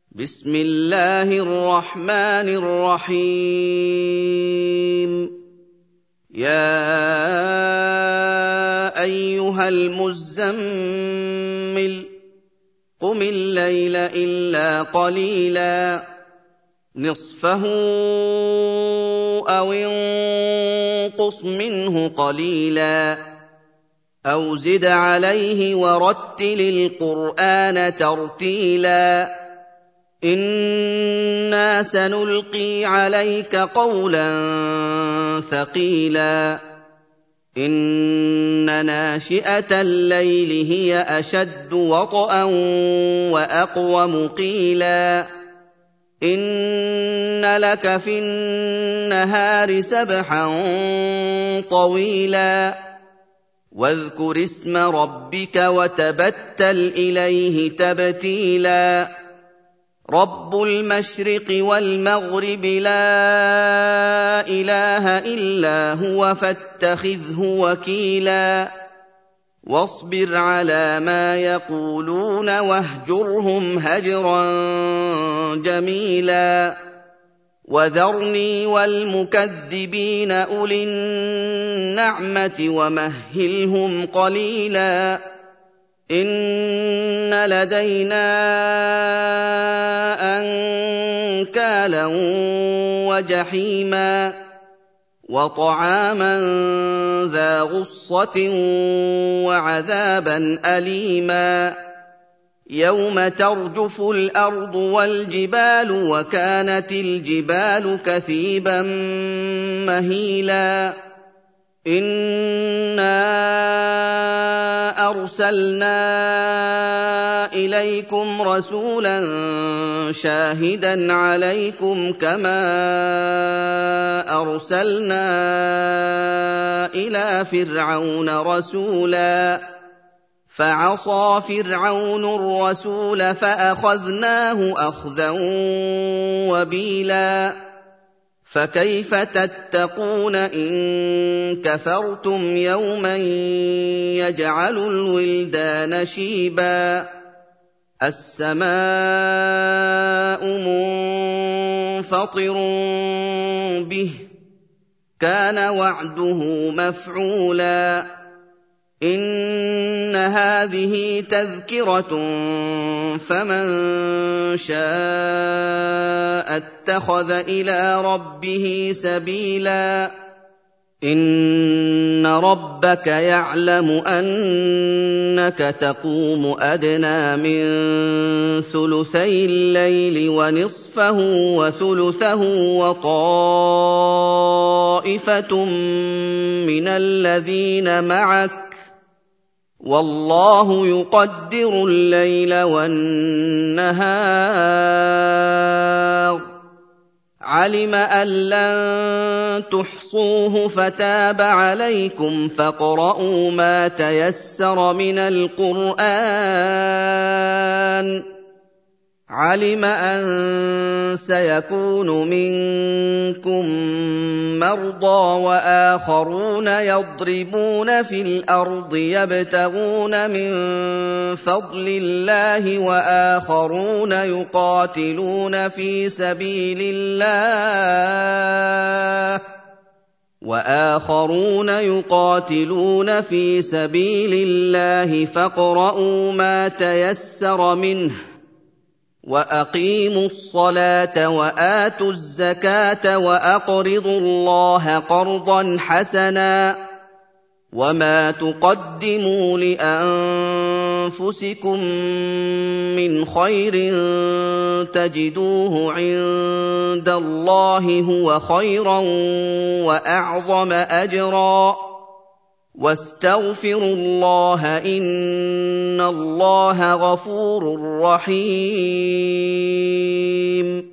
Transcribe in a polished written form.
بسم الله الرحمن الرحيم يا أيها المزمل قم الليل إلا قليلا نصفه أو انقص منه قليلا أو زد عليه ورتل القرآن ترتيلا إنا سنلقي عليك قولا ثقيلا إن ناشئة الليل هي أشد وطئا وأقوم قيلا إن لك في النهار سبحا طويلا واذكر اسم ربك وتبتل إليه تبتيلا رب المشرق والمغرب لا إله إلا هو فاتخذه وكيلا واصبر على ما يقولون واهجرهم هجرا جميلا وذرني والمكذبين أولي النعمة ومهلهم قليلا إن لدينا أنكالا وجحيما وطعاما ذا غصة وعذابا أليما يوم ترجف الأرض والجبال وكانت الجبال كثيبا مهيلا إنا أرسلنا إليكم رسولا شاهدا عليكم كما أرسلنا إلى فرعون رسولا فعصى فرعون الرسول فأخذناه أخذا وبيلا فكيف تتقون إن كفرتم يوما يجعل الولدان شيبا السماء منفطر به كان وعده مفعولا إن هذه تذكرة فمن شاء اتخذ إلى ربه سبيلا إن ربك يعلم أنك تقوم أدنى من ثلثي الليل ونصفه وثلثه وطائفة من الذين معك والله يقدر الليل والنهار علم أن لن تحصوه فتاب عليكم فاقرؤوا ما تيسر من القرآن علم أن سيكون منكم مرضى وآخرون يضربون في الأرض يبتغون من فضل الله وآخرون يقاتلون في سبيل الله فاقرؤوا ما تيسر منه وأقيموا الصلاة وآتوا الزكاة وأقرضوا الله قرضا حسنا وما تقدموا لأنفسكم من خير تجدوه عند الله هو خيرا وأعظم أجرا واستغفروا الله إن الله غفور رحيم